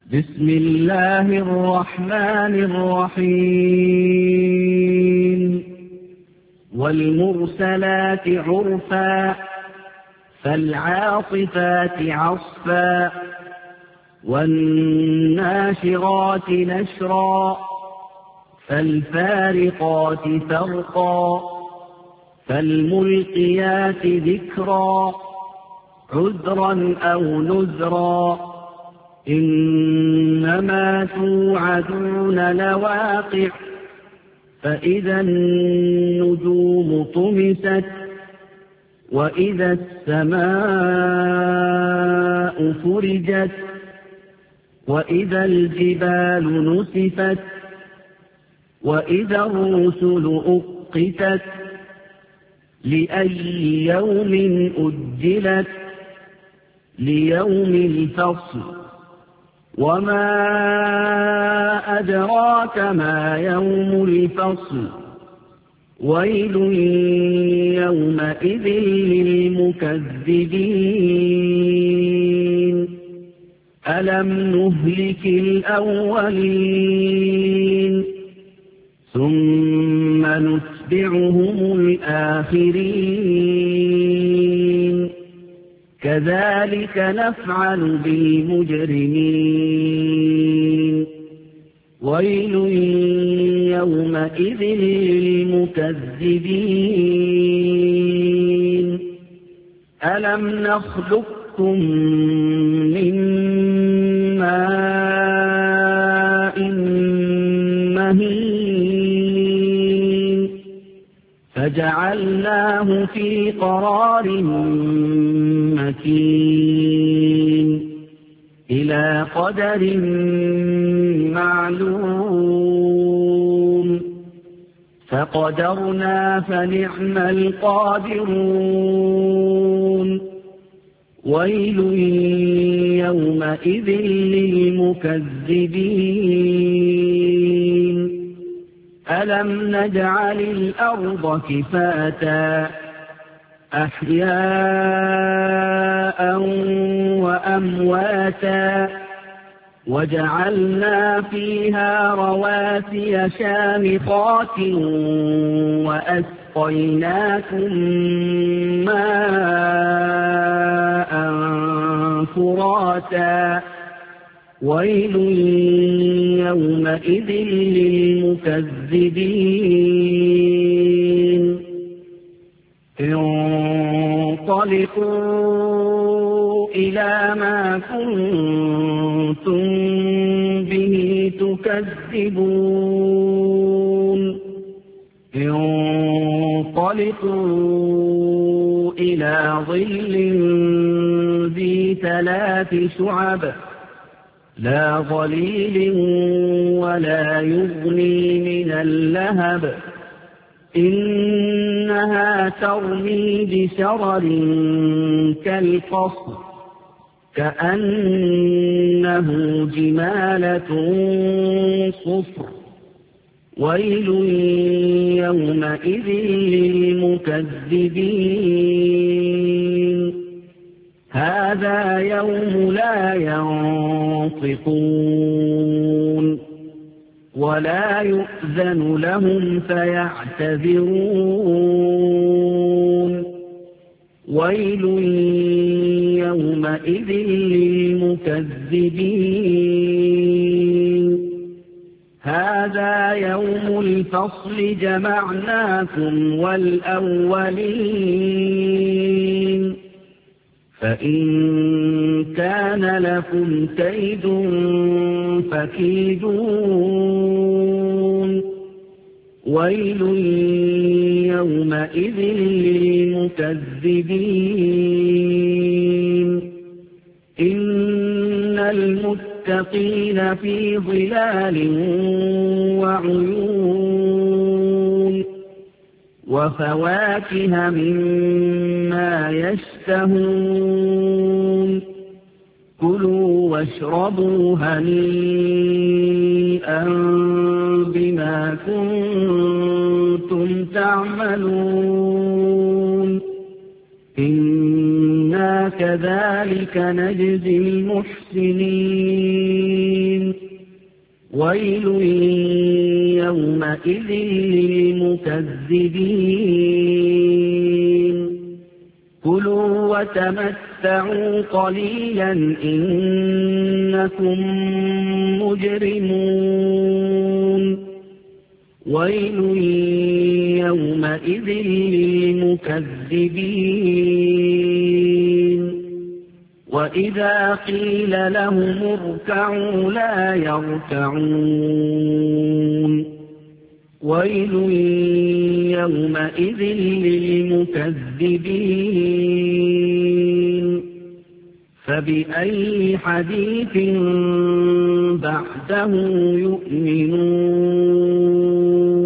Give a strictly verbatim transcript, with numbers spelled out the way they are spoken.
بسم الله الرحمن الرحيم والمرسلات عرفا فالعاصفات عصفا والناشرات نشرا فالفارقات فرقا فالملقيات ذكرا عذرا أو نذرا إنما توعدون لواقع فإذا النجوم طمست وإذا السماء فرجت وإذا الجبال نسفت وإذا الرسل أقتت لأي يوم أجلت ليوم الفصل وما أدراك ما يوم الفصل ويل يومئذ للمكذبين ألم نهلك الأولين ثم نتبعهم الآخرين كذلك نفعل بالمجرمين ويل يومئذ للمكذبين ألم نخلقكم من ماء مهين فجعلناه في قرار مكين إلى قدر معلوم فقدرنا فنعم القادرون ويل يومئذ للمكذبين ألم نجعل الأرض كفاتا أحياء وأمواتا وجعلنا فيها رواسي شامخات وأسقيناكم ماء فراتا ويل يومئذ للمكذبين انطلقوا إلى ما كنتم به تكذبون انطلقوا إلى ظل ذي ثلاث شعب لا ظليل ولا يغني من اللهب إنها ترمي بشرر كالقصر كأنه جمالة صفر ويل يومئذ للمكذبين هذا يوم لا ينطقون ولا يؤذن لهم فيعتذرون ويل يومئذ للمكذبين هذا يوم الفصل جمعناكم والأولين فإن كان لكم كيد فكيدون ويل يومئذ للمكذبين إن المتقين في ظلال وعيون وفواكه مما يشتهون كلوا واشربوا هنيئا بما كنتم تعملون إنا كذلك نجزي المحسنين ويل يومئذ للمكذبين كلوا وتمتعوا قليلا إنكم مجرمون ويل يومئذ للمكذبين وإذا قيل لهم اركعوا لا يركعون ويل يومئذ للمكذبين فبأي حديث بعده يؤمنون